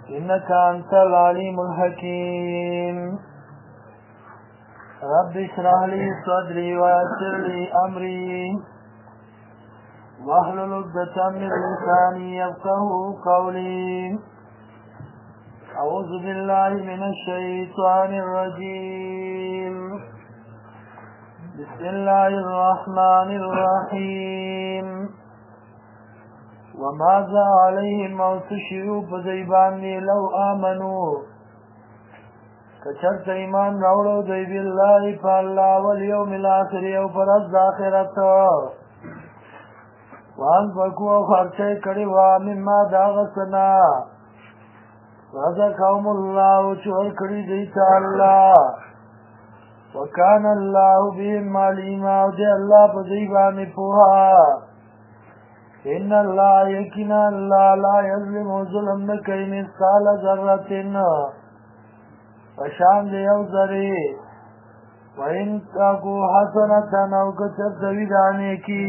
إنك أنت العليم الحكيم رب اشرح لي صدري ويسر لي أمري واحلل عقدة من لساني يفقهوا قولي أعوذ بالله من الشيطان الرجيم بسم الله الرحمن الرحيم وماذا عليهم أو تشروا فزيباني لو آمنوا كشرط ایمان راوڑو دی بالله فالله واليوم الاخر یو پرز آخرت وان فکو خرچه کڑی مما داغسنا رزقهم الله چور کڑی دیتا اللہ وکان اللہ بهم علیما دی اللہ فزیبانی پوها ان اللہ یقینا اللہ لا یظلم ظلم نکی مثقال ذرة فشان دی یو ذری وَإِن تَكُ حَسَنَةً او کچر دویدانے کی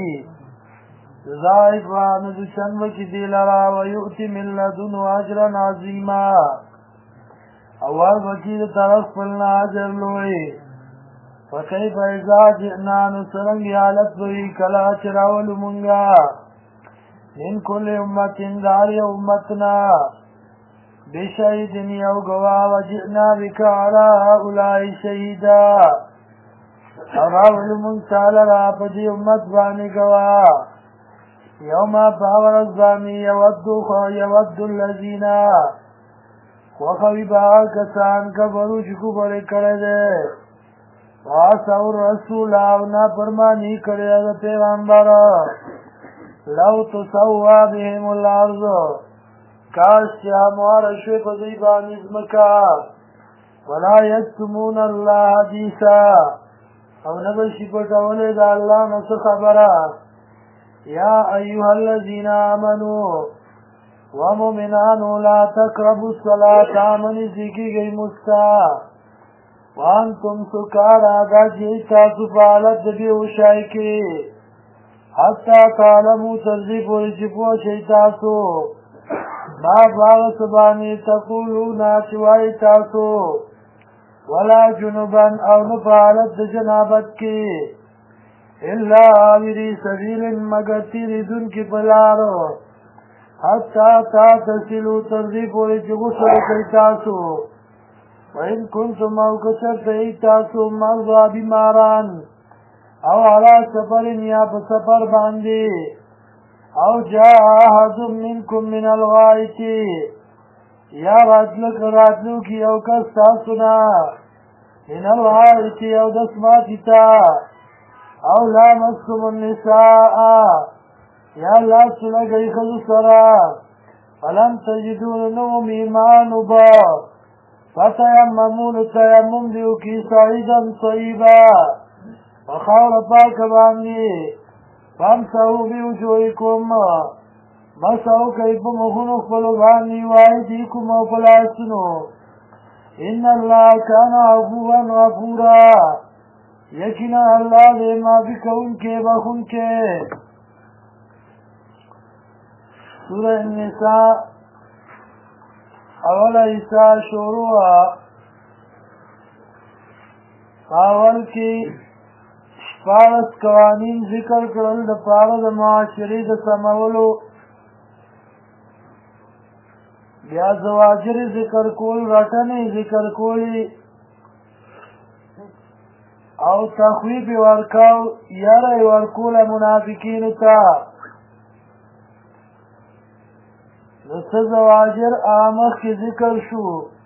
ضائفہ ندشن وکی دی لرا ویؤتی من لدن اجرا عظیما اول وکی دی طرف پلنا عجر لوئی فکیف اذا جئنا نسرنگی حالت لوئی کلا چراول منگا من کل امت داری امتنا بشهید یو گوا وجئنا بك على هؤلاء شهیدا راول منتال را پدی امت بانی گوا یوم باور الزامی یود الذین وخوی با کسان کبرو چکو بڑی کرده واسو الرسول آونا پرمانی کرده پیغمبر لو تسوا بهم الارض کاش چه هموار شوی پا زیبان ازمکا ولا یکتمون اللہ حدیثا او نبشی پتولی دا اللہ نس خبرا یا ایوها الذین آمنوا ومؤمنانو لا تقربوا الصلاة آمنی زیکی گئی مستا وانتم سکارا دا جیتا سفالت بیوشائی کی حتی تعلمو ترزی پوری چپو شیطاسو ما باغ سبانی تقولونا چوائی تاسو ولا جنبا او نفعلت جنابت کی الا آوری سبیل مگر تیری دن کی پلارو حتی تا تسلو ترزی پوری چگسر کئی تاسو وإن کنتم او کچر تی تاسو مرضا بیماران او علا سفر یا پسفر باندی او جاء احد منکم من الغائط یا راتلو کی او کستا سنا من الغائط او دسماتی تا او لامستم النساء یا لا سلگئی خذ سرا فلم تجدون نوم ایمان با فتیممون تیمم دیو کی سعیدا طیبا وخور پاک باندی فامسحوا بوجوهکم مسحوا کئی پا مخونو خپلو بانی وایدیکم او پلاسنو ان اللہ کان عفوا غفورا یقینا اللہ دے معافی کون کے بخون کے سورہ النساء اول حصہ شروع اول کی شپارس قوانین ذکر کرل د پاره د معاشرې د سمولو بیا زواجر ذکر کول رټنې ذکر کولی او تخویف ورکاو یاره ورکول منافقین ته د څه زواجر آمخ کې ذکر شو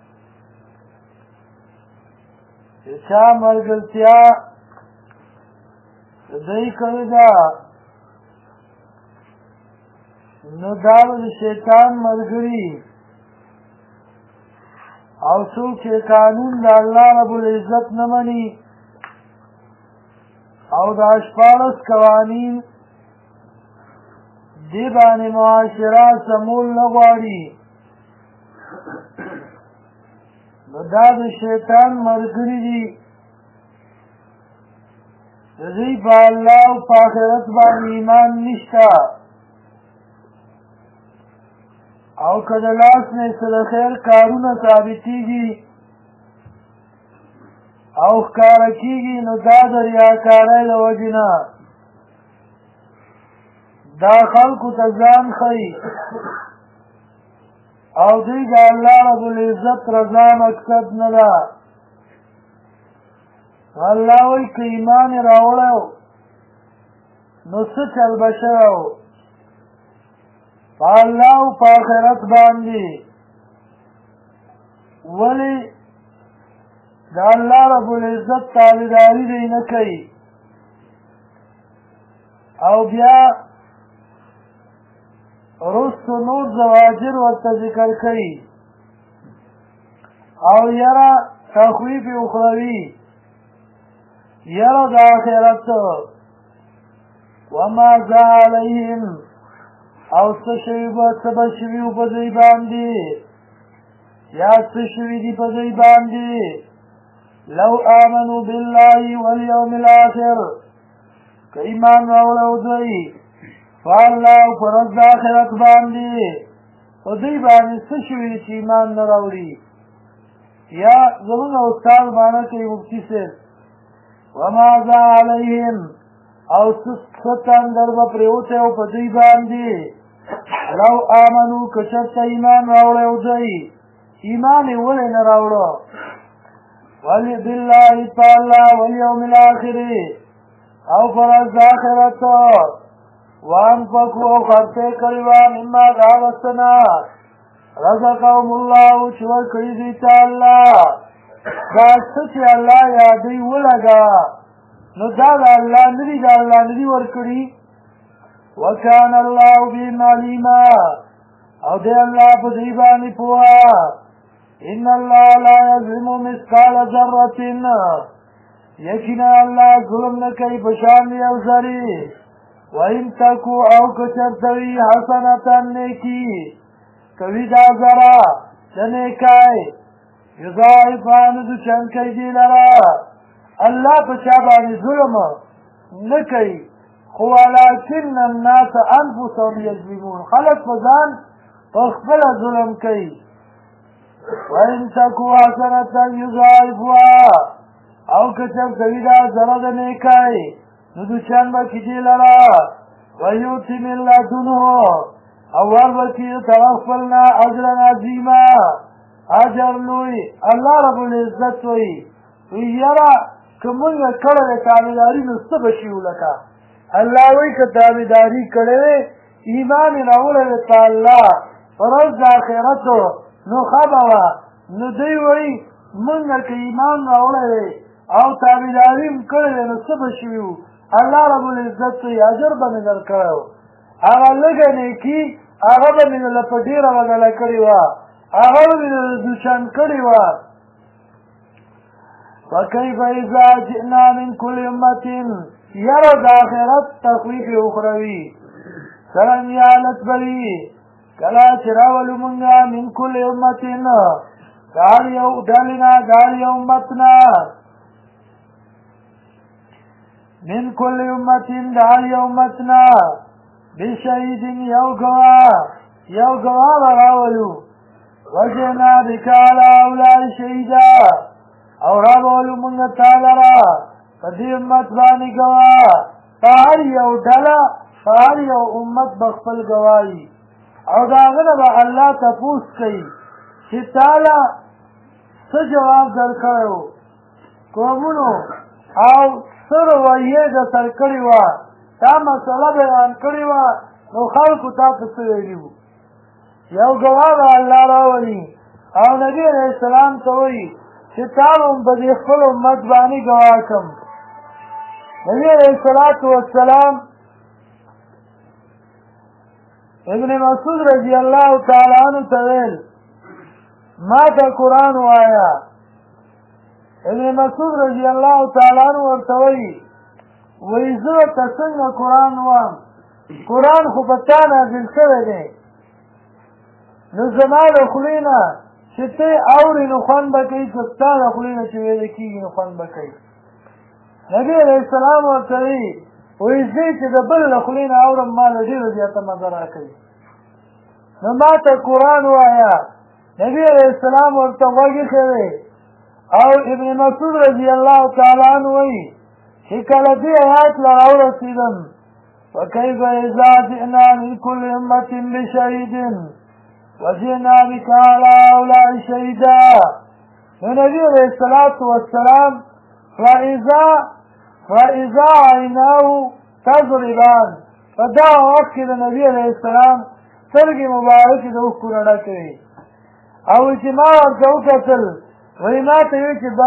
چې چا ملګرتیا دای کړی دا نو داو د شیطان ملګری او څوک چې قانون د الله رب العزت نه مني او د شپارس قوانین دی باندې معاشره سمول نه غواړي نو دا د شیطان ملګری دي رضی با اللہ و پاخرت با ایمان نشتا او که د لاس نه څه د خیر کارونه ثابتېږي او ښکاره کېږي نو دا د ریاکارۍ د وجې نه دا خلکو ته ځان ښیي او دوی د الله رب العزت رضا مقصد نه ده. الله وایي که ایمان یې راوړی نو څه چل به شوی و په الله او په آخرت باندې. ولې د الله رب العزت تابعداري دی نه کوي او بیا رستو نور زواجر ورته ذکر کوي او یره تخویف اخروي یره د آخرت وماذا علیهم او څه شوي به څه به شوي په دوی باندې یا څه شوي دي په دوی باندې لو آمنوا بالله والیوم الاخر که ایمان راوړی دوی په الله او په ورځ د آخرت باندې په دوی باندې څه شوي دي چې ایمان نه راوړي. یا زمونږ استاد معنی کوي مفتي صاحب وماذا علیهم او څه تندر به پرېوتی او په دوی باندې لو آمنو که چېرته ایمان راوړی او دوی ایمان یې ولې نه راوړه بالله په الله والیوم الاخر او په ورځ د آخرت وانفقوا او خرڅې کړي وه مما د هغه څه نه رزقهم الله چې ورکړي دوی ته الله دا څه چې الله یادوي ولګوه نو دا د الله نه دي د الله نه دي ورکړي. وکان الله بهم علیما او دی الله په دوی باندې پوهه. ان الله لا یظلم مثقال ذرة یقینا الله ظلم نه کوي په شان د یو ذرې. وان تکو او که چېرته وي حسنة نیکي کوي دا ذره د نیکۍ یضاعفها نو دوچن کوي دې لره. الله په چا باندې ظلم نه کوي خو ولکن الناس انفسهم یظلمون خلک په ځان په خپله ظلم کوي. وان تکو حسنة یضاعفها او که چېرته وي دا ذره د نیکۍ نو دوچن به کړي دې لره. ویؤتي من لدنه او وربکړي د طرف خپل نه اجرا عظیما اجر لوی. الله رب العزت وایي یره که مونږ کړی دی تابعداري نو څه به شي لکه الله وایي که تابعداري کړی دی ایمان یې راوړی دی په الله په ورځ د آخرتو نو ښه به وه. نو دوی وایي مونږ که ایمان راوړی دی او تابعداري م کړی دی نو څه به شوي وو الله رب العزت وایي اجر به مې درکړی و. هغه لږه نیکي هغه به مې له په ډېره بدله کړې وه هغه به مې له دوچن کړې وه. فکیف اذا جئنا من کل امة یره د آخرت تخویف اخروي څرنګه حالت به وي کله چې راولو مونږه من کل امة د هر یو ډلې نه د هر یو امت نه من کل امة د هر یو امت نه بشهید یو ګواه به راولو وجئنا بک علی هؤلاء شهیدا او راولو مونږ تا لره په دې امت باندې ګواه. په هر یو ډله په هر یو امت به خپل ګواهي او د هغه نه به الله تپوس کوي چې تاله څه جواب درکړی و قومونو او څه رویې در سره کړې وه تا مسله بیان کړې وه نو خلکو تا ته څه ویلي وو. یو ګواه به الله راولي او نبي علیه السلام ته وایي چې تا به په دې خپل امت باندې ګواه کړم. نبي علیه السلام ابن مسعود رضی الله تعالی عنہ ته ویل ما ته قرآن وایا. ابن مسعود رضی الله تعالی عنہ ورته وایي وایي زه ورته څنګه قرآن وایم قرآن خو په تا نازل شوی دی نو زما د خولې نه چې ته اورې نو خوند به کوي که ستا د خولې نه چې ویلې کېږي نو خوند به کوي. نبي علیه السلام ورته وایي وایي زه چې د بل له خولې نه اورم ما له ډېره زیاته مزه راکوي. نو ما ته قرآن وایا. نبی علیہ السلام ورته غوږ ایښی دی. او ابن مسعود رضی الله تعالی عنه وایي چې کله دې آیات له راورسېدم فکیف اذا جئنا من کل امة بشهید وجئنا بک علی هؤلاء شهیدا. نو نبی علیہ الصلاة والسلام فإذا عیناه تضربان، په دغه وخت کې د نبی علیہ السلام سترګې مبارکې د اوښکو نه ډکې وې. او چې ما ورته وکتل وایي ما ته وایي چې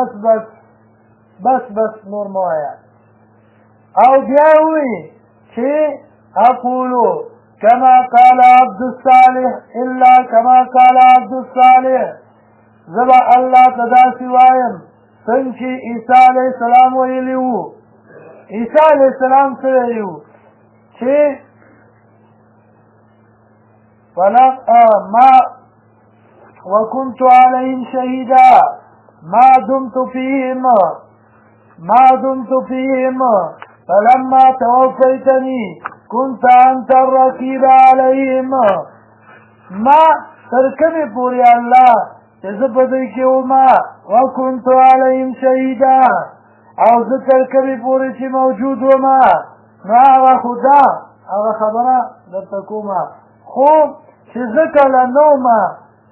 بس نور مه وایه. او بیا وایي چې اقولو کما قال عبد الصالح الا کما قال عبد الصالح، زه به الله ته داسې وایم څنګه چې عیسی علیه السلام ویلي وو. عیسی علیه السلام څه ویلي وو چې وكنت عليهم شهيدا ما دمت فيهم فلما توفيتني كنت أنت الرقيب عليهم. ما ترکمې پورې الله چې زه په دوی کې وما وكنت عليهم شهيدا، او زه ترکمې پورې چې موجود وما. نو هغه خدا هغه خبره درته کومه، خو چې زه کله نه ومه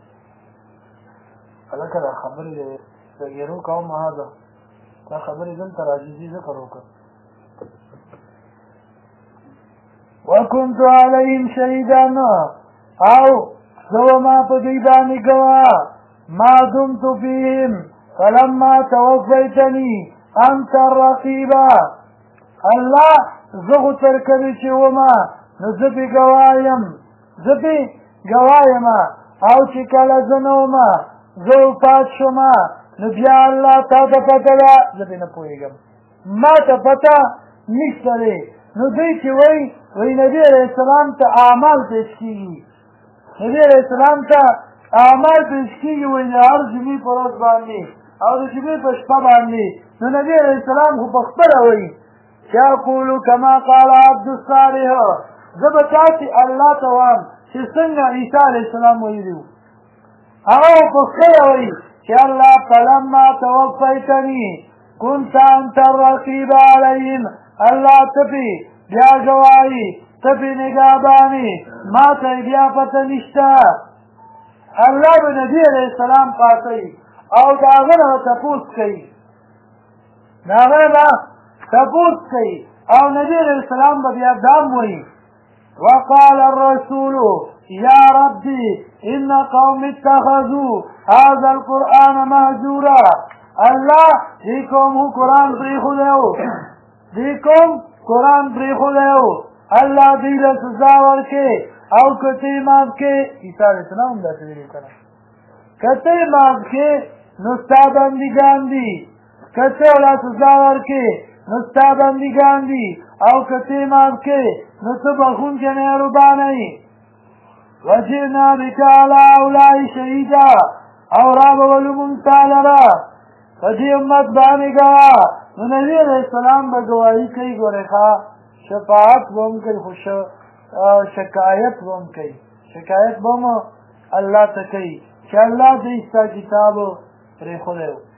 هلکه دا خبرې ګیرو کوم هذا دا خبرې دلته راجزي ذکر وکړه. وكنت عليهم شهيدا، او زه وما په دوی باندې ګواه ما دمت فيهم فلما توفيتني انت الرقيب. الله زه خو ترکمې چې ومه نو زه پې ګوایم، او چې کله زه نه ومه زه وفات شومه نو بیا الله تا ته پته ده زه پې نه پوهېږم، ما ته پته نشته دی. نو دوی چې وایي نبي علیه السلام ته اعمال پیش کېږي، نبي علیه السلام ته اعمال پیش کېږي وایي د هر جمعې په ورځ باندې او د جمعې په شپه باندې. نو نبي علیه السلام خو په خپله وایي چې اقولو کما قال عبد الصالح، زه به تاسې الله ته وایم چې څنګه عیسی علیه السلام ویلي وو. هغه په خپله وایي چې الله فلما توفیتني كنت انت الرقیب علیهم، الله ته پې بیا ګواهي ته پې نګهباني ما ته یې بیا پته نشته. الله به نبي علیه السلام پاتوي او د هغه نه به تپوس کوي، او نبي علیه السلام به بیا دام وایي وقال الرسول يا ربي إن قوم اتخذوا هذا القرآن مهجورا. الله دې قوم قرآن پرېښودی و، الله دوی له سزا ورکړې او که ته یې معاف کړې. عیسی علیه السلام هم داسې ویلي که نه، که ته یې معاف کړې نو ستا بندګان دي، که ته ورله سزا ورکړې نو ستا بندګان دي، او که ته یې معاف کړې نو ته بخښونکی مهربانه یې. وجئنا بک علی هؤلاء شهیدا، او راولو مونږ تا لره په دې امت باندې ګواه. نو نبي علیه السلام به ګواهي کوي، ګورې ښه شفاعت به هم کوي خو شکایت به هم کوي، شکایت به هم الله ته کوي چې الله دوی ستا کتاب پرېښودی و.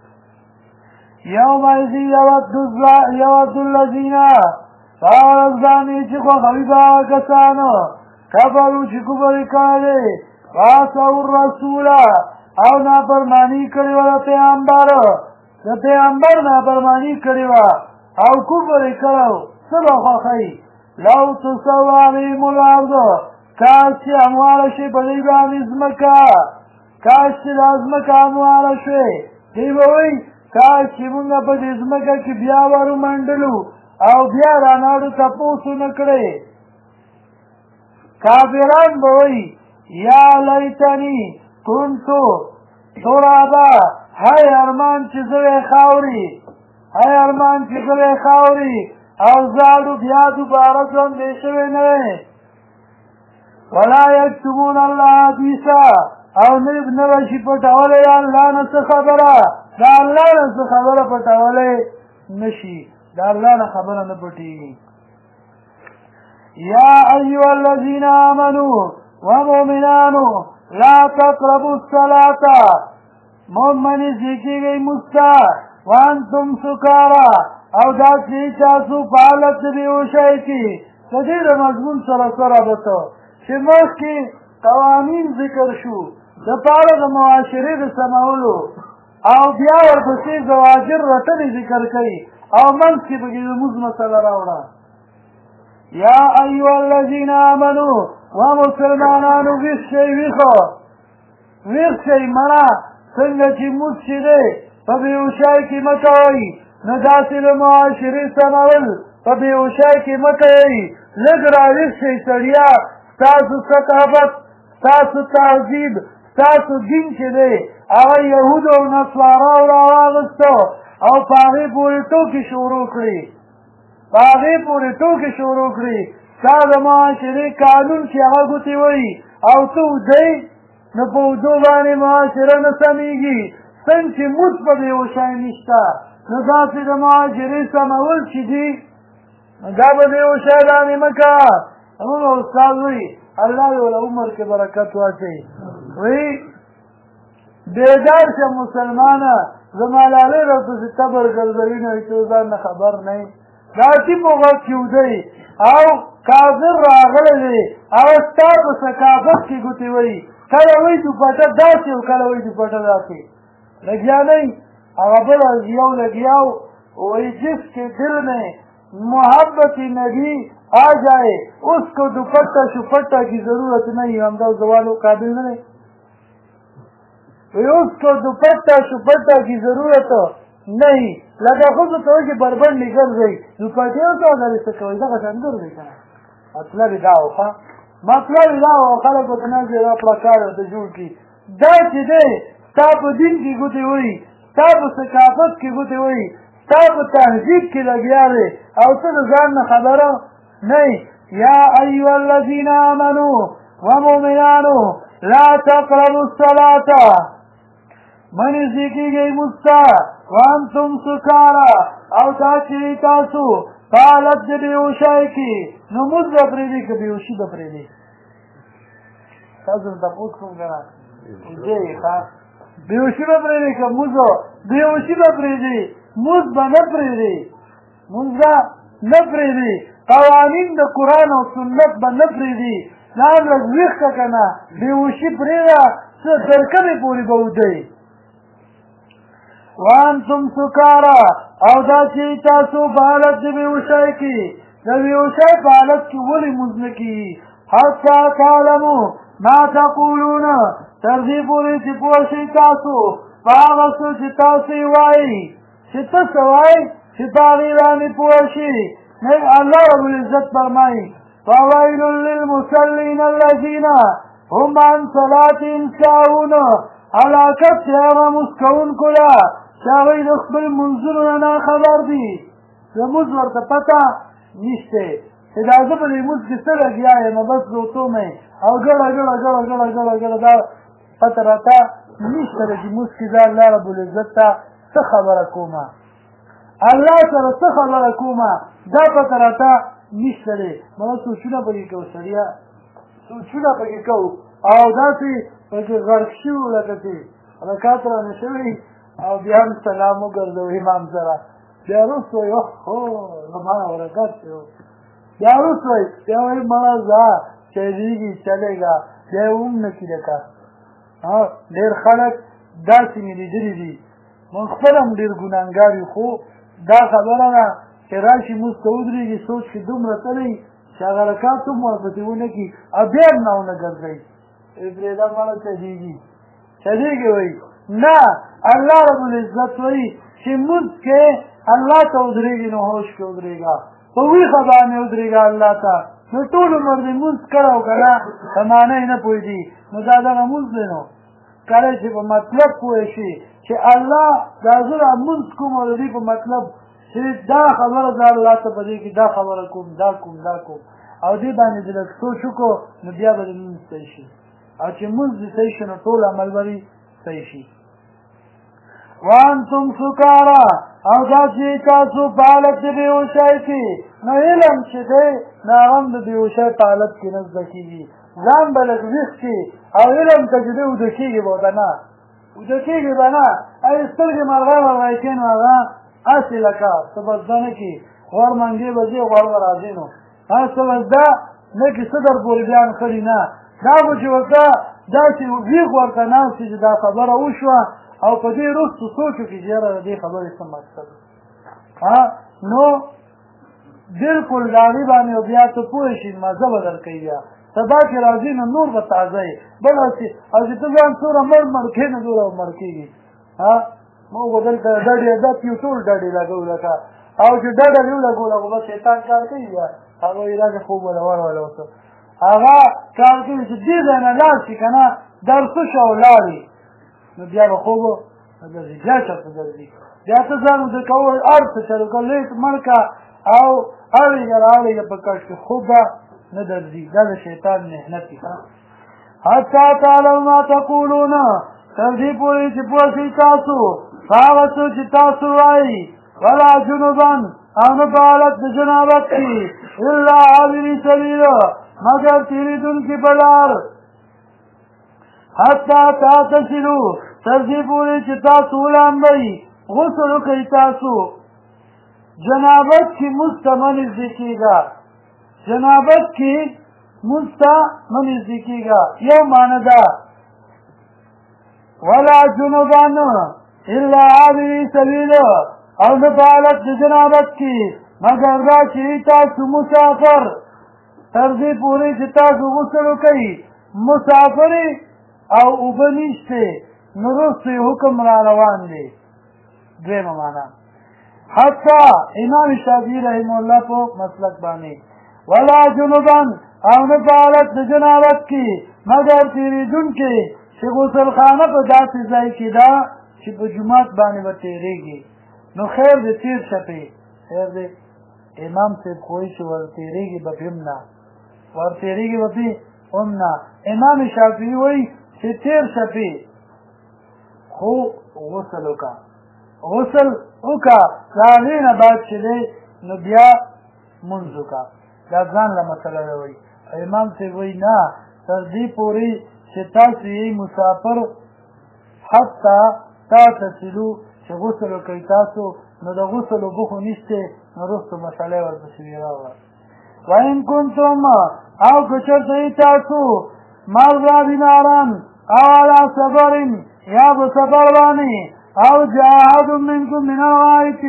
یومئذ یود الذین، په هغه ورځ باندې چې خوښوي به هغه کسان کفرو چې کفر یې کړی دی، وعصوا الرسول، او نافرماني کړې وه د پیغمبر نافرماني کړې وه او کفر یې کړی و. څه به خوښوي؟ لو تسوی علیهم الارض، کاش چې همواره شي په دوی باندې ځمکه، کاش چې دا ځمکه همواره شوې. دوی به وایي کاش چې مونږ په دې ځمکه کې بیا ورومنډلو او بیا راناړو تپوس ونه کړی. کافران به وایي یا لیتنی کنتو ترابا، هی ارمان چې زه وی خاورې او زاړو بیا دوباره ژوندی شوی نه وی. ولا یکتمون الله حدیثا، او نه به شي پټولی د الله نه څه خبره، د الله نه څه خبره پټولی نه شي، د الله نه خبره نه پټېږي. یا ایها الذین آمنوا ومؤمنانو لا تقربوا الصلاة مؤمن ذکیږي مستا وانتم سکارا او دا چې تاسو په حالت د بېهوشۍ کې د دې د مضمون سره رابطه چې مخکې قوانین ذکر شو د پاره د معاشرې د سمولو او بیا ورپسې زواجر رټنې ذکر کوي او منځ کې پکې د لمونځ مسله راوړه یا ایها الذین آمنو ومسلمانانو ویښ شئ ویښ شئ مړه څنګه چې مونځ چې دی په بېهوشۍ کې مه کوئ نو داسې د معاشرې سمول په بېهوشۍ کې مه کوئ لږ راویښ شئ سړیا ستاسو ثقافت ستاسو تهذیب ستاسو دین چې دی هغه یهودو او نصاراو راواغسته او په هغې پورې ټوکې شروع کړي ستا د معاشرې قانون چې هغه ګوتې وایي او ته ودی نو په ودو باندې معاشره نه سمیږي څنګه چې مونځ په بېهوشۍ نشته نو داسې د معاشرې سمول چې دي دا به بېهوشۍ باندې مه کوه زموږ استاد وایي الله دې له عمر کې برکت واچوي وایي بیدار شه مسلمانه زما لالۍ راپسې تبر ګرځوي نو چې ځان نه خبر نه یې داسې په غوږ کې ودی او کافر راغلی دی او ستا په ثقافت کې ګوتې وایي کله وایي دوپټه داسې او کله وایي دوپټه داسې لګیا نہیں هغه بل یو لګیاو وایي جس کے دل میں محبت نبی آ جائے اس کو دوپٹہ شپٹہ کی ضرورت نہیں ہمدا زوالو قابل نہیں اس کو دوپٹہ شپٹہ کی ضرورت نہیں لگا خود تو کہ بربند نکل گئی دوپٹے تو اگر اس کو دا څنګه ورته کنه مطلب دا خلک په نظر را پړکار ته جوړ کی دا چې دی تا په دین کې ګوتې وایي تا په ثقافت کې ګوتې وایي تا په تهذیب کې لګیا دی او ته د ځان نه خبره نه یا ایها الذین آمنوا ومؤمنانو لا تقربوا الصلاة منې ذکیږئ مستا وانتم سکارا او دا چې تاسو په حالت د بېهوشۍ کې نو مونځ به پرېږدي که بېهوشي به پرېږدي تاسو ته تپوس کوم که نه بېهوشي به پرېږدي که مونځ بېهوشي به پرېږدي مونځ به نه پرېږدي قوانین د قرآن او سنت به نه پرېږدي ځان لږ ویښ که که نه بېهوشي پرېږده څه تر کومې پورې به ودی وانتم سکارا او دا چې تاسو په حالت د بېهوشۍ کې د بېهوشۍ په حالت کې ولې مونځ نه کېږي حتی تعلمو ما تقولون تر دې پورې چې پوه شئ تاسو په هغه څه چې تاسو یې وایئ چې ته څه وایئ چې په هغې باندې پوه شي الله رب العزت فرمایي فویل للمصلین الذین هم عن صلاتهم ساهون هلاکت چې هغه مونځ کوونکو ده چې هغوی د خپل منځونو نه ناخبر دي د مونځ ورته پته نشته چې دا زه په دې مونځ کې څه لګیا یم بس روتو مې او ګړه دا پته راته نشته ده چې مونځ کې زه الله رب العزت ته څه خبره کومه الله سره څه خبره کومه دا پته راته نشته دی مړه سوچونه پکې کوو سړیا سوچونه پکې کوو او داسې پکې غرق شوي لکه چې رکعت رانه شوي او بیا هم سلام وګرځو امام سره بیا وروسته وایي زما برکت شو بیا وروسته وایي بیا وایي مړه ځه چلیږي چلېږه بیا یې هم نه کېده که ډېر خلک داسې مې لیدلي دي موږ خپل هم ډېر ګناهګار یو خو دا خبره ده چې راشي مونځ ته ودرېږي سوچ کې دومره تلئ چې هغه رکعت هم ورپسې ونه کړي او بیا هم نه ونه ګرځئ پرېږده مړه چلېږي وایي نه الله رب العزت وایي چې مونځ کې الله ته ودرېږي نو هوش کې ودرېږه په ویښه باندې ودرېږه الله ته نو ټول عمر دې مونځ کړی او که نه په معنی یې نه پوهېږي نو دا دغه مونځ دی نو کله چې په مطلب پوه شي چې الله دا زه دا مونځ کوم او د دې په مطلب چې دا خبره ده الله ته په دې کې دا خبره کوم دا کوم او دې باندې دې لږ سوچ وکړو نو بیا به دې مونځ صحیح شي او چې مونځ دې صحیح شي نو ټول عمل به صحیح شي وانتم سکارا او دا چې تاسو په حالت د بېهوشۍ کې نو علم چې دی نو هغه هم د بېهوشۍ په حالت کې نه زده کېږي ځان به لږ ویښ کړي او علم ته چې دی وده کېږي به ورته نه وده کېږي به نه هغې سترګې مرغۍ ورغی کښې نو هغه هسې لکه څه به زده نه کړي غوړ منګې به ځي غوړ به راځي نو هغه څه به زده نه کړي څه در پورې بیا نښلي نه دا به چې ورته داسې ویښ ورته ناست چې دا خبره وشوه او په دې وروستو سوچ وکړي چې یاره د دې خبرې څه مقصد نو بلکل د هغې باندې او بیا ته پوه شي مزه به در کوي بیا سبا چې راځي نو نور به تازه یې بل هسې او چې ته ځان څومره مړ کښې نه دومره به مړ کېږي موږ به دلته ډډې دا پیو ټول ډډې لګو لکه او چې ډډه دې ولګول هغه به شیطان کار کوي بیا هغه وایي داسې خوب وله ورولو څه هغه کار کوي چې دې ځای نه لاړ شي که نه درسو شه او لاړې نو بیا به خوب نه درځي بیا چېرته درځي بیا ته ځان ورته کوو هر څه چلو که لیټ مړ که او اړېږه راړېږه په کټ کې خوب به نه درځي دا د شیطان محنت دي حتی تعلم ما تقولون تر دې پورې چې پوه شئ تاسو په هغه څه چې تاسو وایي ولا جنوبا او نه په حالت د جنابت کې الا عابري سبیل مگر تېرېدونکي په لار حتی تعتسلو تر دې پورې چې تاسو ولامبئ غسل وکئ تاسو جنابت کې مونځ ته مه نږدې کېږه جنابت کې مونځ ته مه نږدې کېږه یو معنی ده ولا جنوبان الا عابري سبیل او نه په حالت د جنابت کې مګر دا چې تاسو مسافر تر دې پورې چې تاسو غسل وکئ مسافر او اوبه نشته نو وروسته یې حکم را روان دی دویمه معنا حتی امام شافعي رحمه الله په مسلک باندې ولا جنوبا او نه په حالت د جنابت کې مګر تېرېدونکي چې غسلخانه په داسې ځای کې ده چې په جومات باندې به تېرېږي نو خیر دې تېر شه پرې خیر دې امام صاحب خو وایي چې ور تېرېږي به پې هم نه ور تېرېږي به پې هم نه امام شافعي وایي چې تېر شه پرې خو غسل وکړه غسل وکړه د هغې نه بعد چې دی نو بیا مونځ وکړه دا ځان له مسله ده وایي امام صاحب وایي نه تر دې پورې چې تاسو یې مسافر حتی تعتسلو چې غسل وکړئ تاسو نو د غسل اوبه خو نشته نو وروسته مسئله ورپسې راوړه وان کنتم او که چېرته یې تاسو مرضا بیماران او علی سفر یا په سفر باندې او جاء احد منکم من الغائط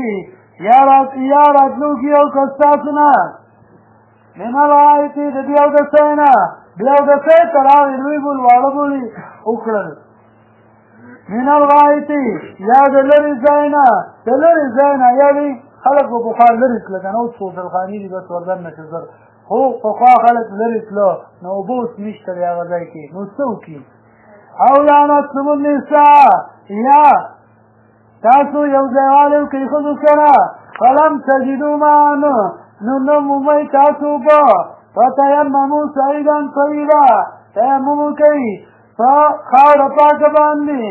یا راتلونکي یو کس تاسو نه من الغائط د دې اودسۍ نه بیا اودسۍ ته راغی لوی بول واړه بولي وکړل من الغائط یا د لرې ځای نه د لرې ځای نه یعنې خلک به پخوا لرې تله که نه اوس غسلخانې دي بس وردننه چې زر خو پخوا خلک لرې تله نو اوبه اوس نشته دی هغه ځای کې نو څه وکړي او لعنتم النساء یا تاسو یو ځایوالی وکړئ ښځو سره فلم تجدو ماء نو نه مومئ تاسو اوبه فتیمموا صعیدا طیبا تیمم وکئ په خاوره پاکه باندې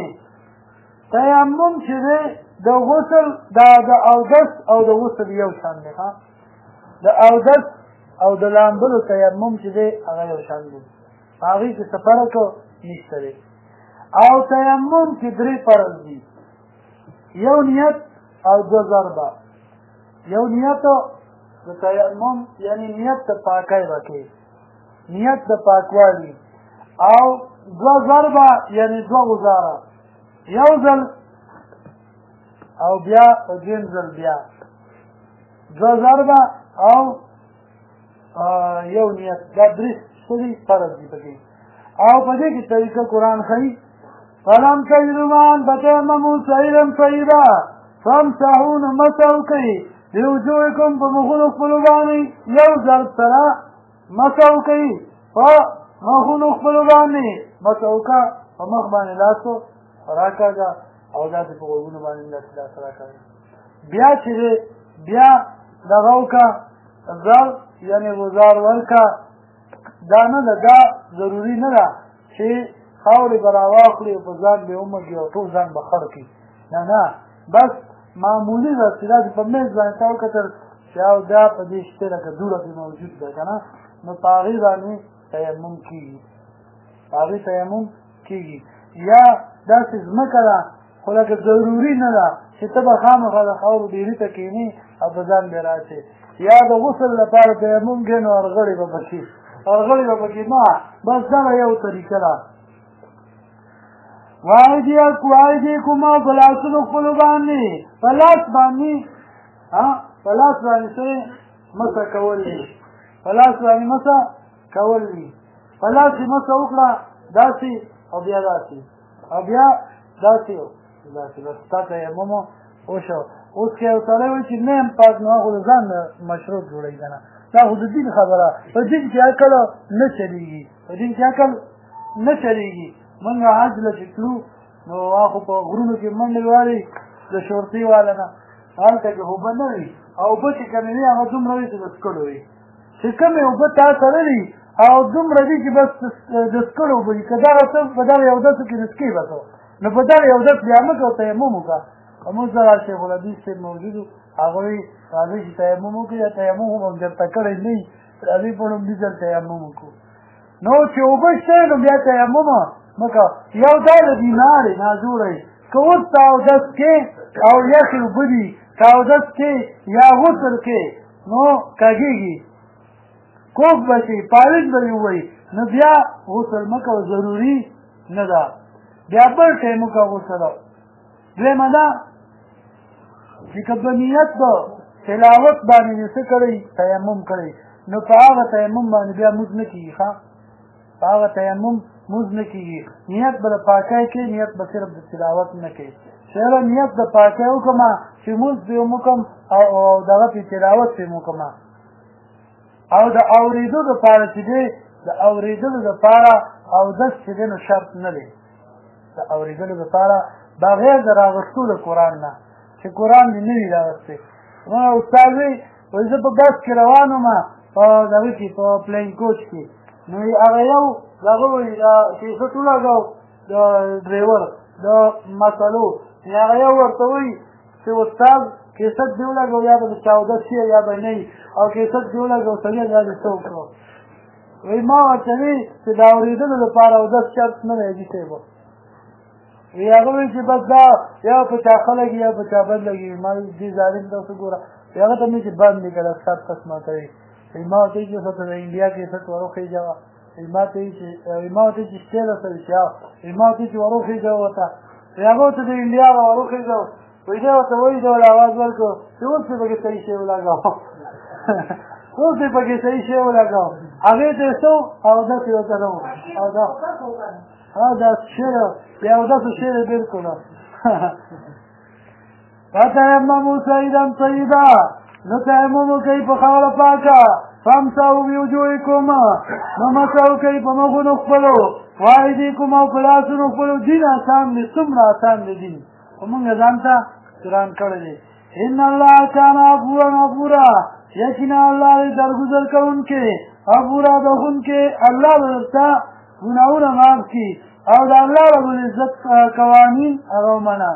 تیمم چې دی د غسل دا د اودس او د غسل یو شان دی د اودس او د لامبلو تیمم چې دی هغه یو شان دی په هغې کې څه فرق نشته دی او تیمم کې درې فرض دي یو نیت او دو ضربه یو نیت د تیمم یعنی نیت د پاکۍ به کوي نیت د پاکوالي او دو ضربه یعنی دو غزاره یو ځل او بیا او دویم ځل بیا دو ضربه او یو نیت دا درې څه دي فرض دي پکې او په دې کې طریقه قرآن ښیي فلم تجدوا ماء فتیمموا صعیدا طیبا فامسحوا نو مسح وکئ بوجوهکم په مخونو خپلو باندې یو ځل سره مسح وکئ په مخونو خپلو باندې مسح وکړه په مخ باندې لاسو راکاږه او داسې په غوږونو باندې داسې لاس راکاږه بیا چې دی بیا دغه وکړه زر یعنې غزار ورکړه دا نه ده دا ضروري نه ده چې خاورې به راواخلي او په ځان به ومږي او ټول ځان به خړ کړي نه نه بس معمولي ده چې داسې په میز باندې تا وکتل چې او دا په دې شته لکه دوړه پرې موجود ده که نه نو په هغې باندې تیمم کېږي هغې تیمم کېږي یا داسې ځمکه ده خو لکه ضروري نه ده چې ته به خامخا د خاورو ډېري ته کښېنې او په ځان بې راشې یا د غسل لپاره تیمم کې نو ارغړې به پکې نه بس دغه یو طریقه ده وایدیکم او په لاسونو خپلو باندې په لاس باندې څه مسه کول دي په لاس باندې مسه کول دي په لاس یې مسه وکړه داسې او بیا داسې او بیا داسې بس تا تیمم وشو اوس که یو سړی وایي چې نه یم پاک نو هغه د ځان مشروط جوړوي که نه دا خو د دین خبره په دین کې عقل نه چلېږي موږ حج له چې تلو نو هغه په غرونو کې منډې وهلې د شورتي والا نه هلته کې اوبه نه وي او اوبه چې کومې وي هغه دومره وي چې د څکلو وي چې کومې اوبه تا سره دي او دومره دي چې بس د څکلو اوبه دي که دغه څه په دغه یو دسو کې نسکې به کوو نو په دغه یو دس بیا مه کوه تیمم وکړه موږ سره شیخ الحدیث صاحب موجود وو هغوی راځئ چې تیمم وکړي یا تیمم هم درته کړی نه وي راځئ په لومړي ځل تیمم وکړو نو چې اوبه شته نو بیا تیمم مه کوه یو دا د بیمارې ناجوړی که اوس تاودس کې او یخې اوبه دي تاودس کې یا غسل کې نو کږېږي کوږ به شي پالش به یې ووایي نو بیا غسل مه کوه ضروري نه ده بیا بل ټایم وکړه غسل دویمه ده چې که په نیت د تلاوت باندې دې څه کړی تیمم کړی نو په هغه تیمم باندې بیا مونځ نه کېږي په هغه تیمم مونځ نه کېږي نیت به د پاکۍ کوي نیت به صرف د تلاوت نه کوي چېرې نیت د پاکۍ وکړم چې مونځ پرې وکړم او دغه پرې تلاوت پرې وکړم او د اورېدو دپاره چې دی د اورېدلو دپاره اودس چې دی نو شرط نه دی د اورېدلو دپاره بغیر د راغښتو د قرآن نه چې قرآن دې نه وي راغښتی زما استاد وایي زه په بس کې روان وم په دغه کې په پلین کوچ کې نو هغه یو دغه وایي کیسټ ولګاو د ډرایور د مسلو هغه یو ورته وایي چې استاد کیسټ دې ولګاو یا به د چا اودس شي یا به نه وي او کیسټ دې ولګاو سړي دا دې څه وکړو وایي ما ورته وایي چې د اورېدلو لپاره اودس شرط نه دی حاجي صاحب وی هغه وایي چې بس دا یا په چا ښه لګي یا په چا بد لګي ما دې ظالم ته اوس وګوره هغه ته مې چې بند دي که د سر قسمه کوي ما ورته وایي چې ورته د انډیا کیسټ وروخېږه ما ورته وایي چې شته درته وي چې ما ورته وایي چې وروخېږه ورته هغه ورته د انډیا هغه وروخېږه وایي دی ورته وایي ډول اواز ورکړو چې اوس یې پکې صحیح شی ولګاو اوس یې پکې صحیح شی ولګاو هغې ته یې څه او داسې ورته نه وو دا شعر بیا اودسو شعر بلکل فتیمموا صعیدا طیبا نو تیمم کوي په خاوره پاکه فامسحوا بوجوهکم نو مسح کوي په مخونو خپلو وایدیکم او په لاسونو خپلو دین آسان دی څومره آسان دی دین خو مونږ ځان ته ګران کړی دی ان الله کان غفورا غفورا یقینا الله دی درګذر کوونکی غفورا بخښونکی الله به درته ګناهونه معاف کړي او د الله رب العزت قوانین هغه ومنه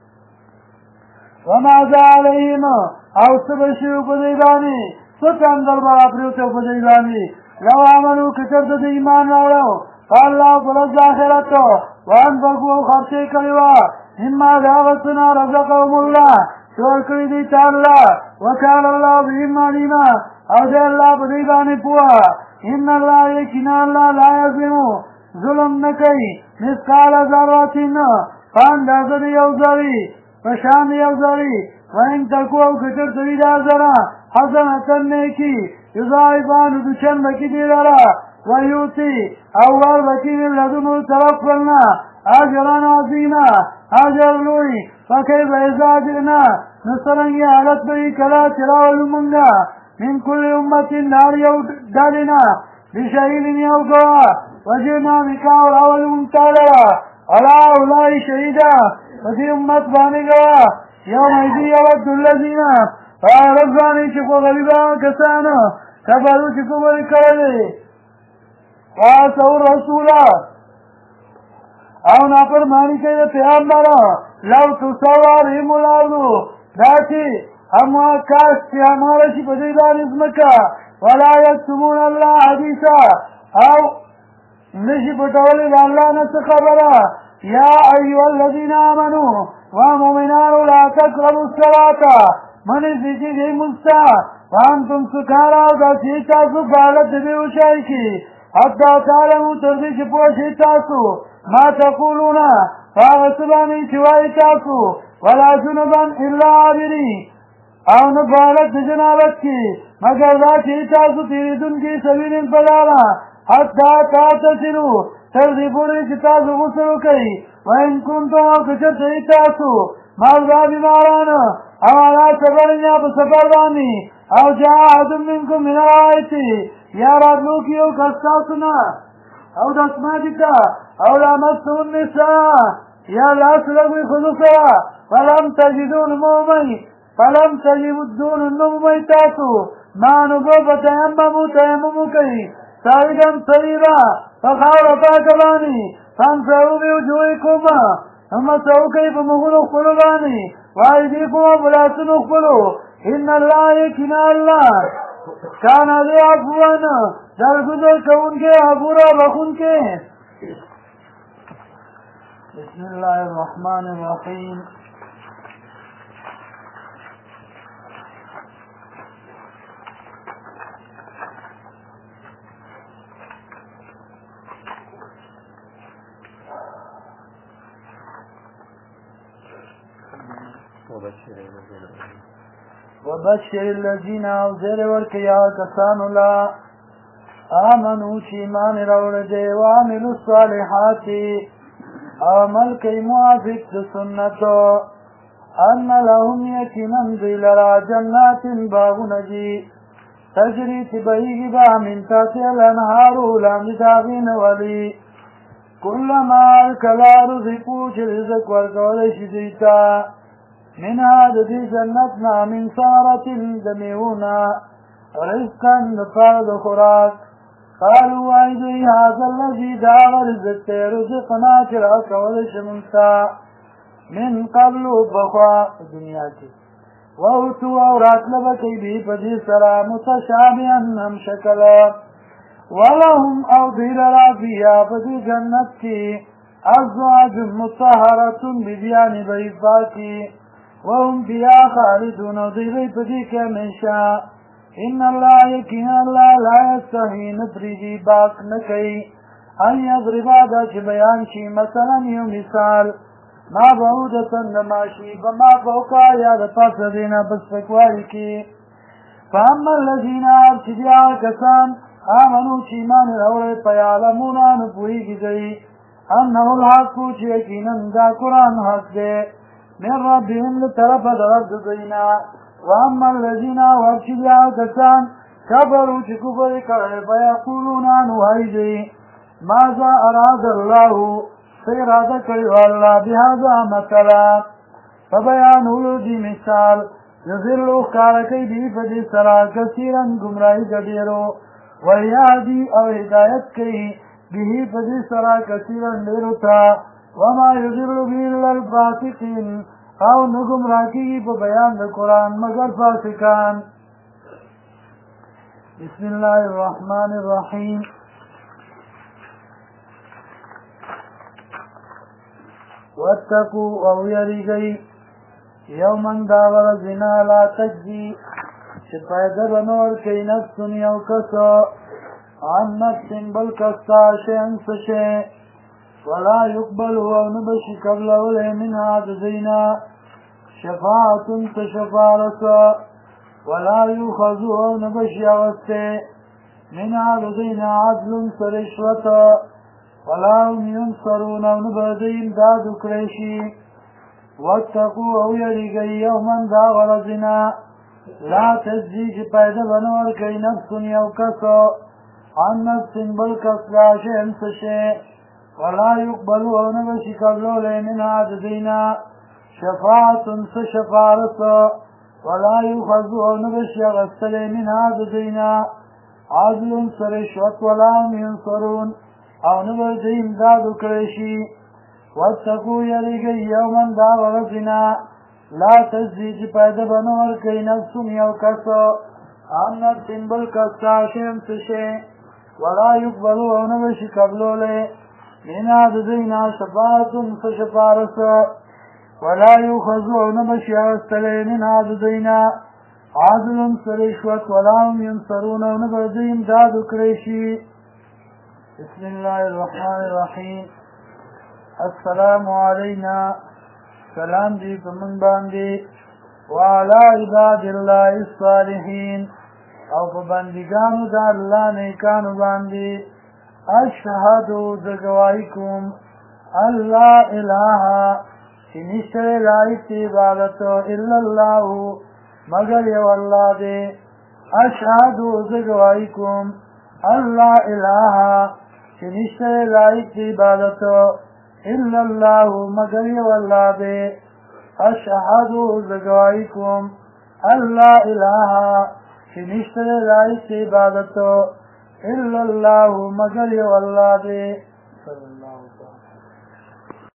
وماذا علیهم او څه به شوي په دوی باندې څه تندر به راپرېوتی په دوی باندې لو عملو که چېرته د ایمان راوړو فالله په ورځ د آخرت وانفقو او خرچې کړې وه مما د هغه څه نه رزقهم الله چې ورکړي دوی ته الله وکان الله بهم علیما او دی الله په دوی باندې پوهه ان الله یقینا الله لا یظلم ظلم نه کوي مثقال ذرات په اندازه د یو ذرې په شان د یو ذرې وان تکو او که چېرته وي دا ذره حسنة نیکي یضاعفها نو دوچن به کړي دې لره ویؤتي او وربکړي من لدنه طرف خپلنه اجرا عظیما اجر لوی فکیف اذا جئنا نو څرنګې حالت به وي کله چې راولو مونږه من کل امت نار یو ډلې نه بشهید یو ګواه وجئنا بک او راولو مونږ تا لره علی هؤلاء شهیدا په دې امت باندې ګواه یومئذ یود الذین ورځ باندې چې خوږوي به هغه کسان کفرو چې کفر یې کړی وعصوا الرسول او نافرماني کوي د پیغمبر لو تسوى بهم الارض دا چې کاش چې همواره شي په دوی باندې ځمکه ولا یکتمون الله حدیثا او نشي پټولې د الله نه څه خبره یا ایها الذین آمنوا ومؤمنانو لا تقربوا الصلاة منځ کې مستا وانتم سکارا او داسې تاسو په حالت د بېهوشۍ کې حتی تعلموا تر دې چې پوه شئ تاسو ما تقولون هغه څه باندې چې وایئ تاسو ولا جنبا الا عابري او نه په حالت د جنابت کې مګر دا چې تاسو تېرېدونکي سبیل په لاره حتی تعتذروا تر دې پورې چې تاسو غسل وکړئ وإن كنتم او که چېرته یې تاسو مرضا بیماران او علی سفر یا په سفر باندې او جاء احد منکم من الغائط یا راتلو کې یو کس تاسو نه او د اسماني ته او لامستم النساء یا لاس لګوئ ښځو سره فلم تجدون نمومئ تاسو ما نوبه فتیمموا تیمم وکئ صاعدا طیبا په خاوره پاکه باندې فامسحوا بوجوهکم مسحوا کوئ په مخونو خپلو باندې وایدیکم او په لاسونو خپلو ان الله یقینا الله کان دی عفوا درگذر کوونکی عفورا بخونکی بسم الله الرحمن الرحیم وبشر الذين او زیر ورکی کسانو لا آمنو چی ایمان راوړه دي وعملوا الصالحات عمل کوي موافق د سنتو ان لهم یقینا دوی لرا جنات باغونه دي تجري چې بهیږي به من تحتها الانهار لاندې د هغې نه ولي کلما کله رزقو چې رزق ورکولی شي دوی ته منها د دې جنت نه من ثمرة د میوونه رزقا دپاره د خوراک قالوا وایي دوی هذا الذي دا هغه رزق دی رزقنا چې راکولی شي موږ ته من قبل پخوا په دنیا کې وأتوا او راتله به کوي به په دې سره متشابها هم شکله ولهم او دوی لرا فیها په دې جنت کې ازواج مطهرة بیبیانې به یې پاکي وهم فيها خالدون او دوی به په دې کې همیشه ان الله یقینا الله لا یستحي نه پرېږدي باک نه کوي ان یضربا دا چې بیان شي مثلا یو مثال ما بعودة د ماشي بما فوقا یا د پاسه دې نه په سپکوالي کې فاما الذین چې دي هغه کسان آمنو چې ایمان یې راوړی فیعلمون نو پوهېږي دوی انه الحق چې یقینا دا قرآن حق دی من ربهم له طرفه د رب د دوی نه واما الذین چې دي هغه کسان کفروا چې کفر یې کړی فیقولون نو وایي دوی ماذا اراد الله څه اراده کړې الله بهذا مثلا په بیانولو دې مثال یضلو ښکاره کوي دوی په دې سره کثیرا ګمراهي د ډېرو ویهدي او هدایت کوي به په دې سره کثیرا ډېرو ته وما یضل به الا الفاسقین او نه ګمراه کېږي په بیان د قرآن مگر فاسقان بسم الله الرحمن الرحیم واتقوا او یریږئ یوما دا ورځ لا تجزي چې فایده به نه ورکوي نفس یو کس عن نفس بل کس ته شیئا څه شی ولا یقبل او نه به شي قبلولی منها د دوی نه شفاعة څه شفارت ولا یؤخذ او نه به شي اخیستی منها د دوی نه عدل څه رشوت ولا هم ینصرون او نه به دوی امداد وکړی شي واتقوا او یریږئ یوما دا ورځ نه لا تجزي چې پیدا به نه ورکوي نفس یو کس عن نفس بل کس لا شیئا څه شی ولا یقبل او نه به شي قبلولی منها د دوی نه شفاعة څه شفارت ولا یؤخذ او نه به شي اخیستلی منها د دوی نه عدل څه رشوت ولا هم ینصرون او نه به دوی امداد وکړی شي واتقوا یریږئ یوما دا ورځ نه لا تجزي چې پیدا به نه ورکوي نفس یو کس عن نفس بل کس ته شیئا څه شی ولا يقبلو او نبشی قبلولی مینا ددینا شفاعتن فشفارس ولا یوخذو او نبشی آستلی مینا ددینا عادل سرشوت ولا هم ینصرون او نبدیم دادو کریشی. بسم الله الرحمن الرحیم. السلام علینا سلام دی پمن باندی وعلى عباد الله الصالحين او په بندگانو د الله نیکانو باندې اشهدو زګوای کوم الله اله چې نشته لایق عبادت الا الله مگر یو الله دی. اشهدو زګوای کوم الله اله چې نشته لایق عبادت الا الله مگر یو الله دی. اشهدو زګوای کوم الله اله چې نشته لایق عبادت الا الله مگر یو الله دی.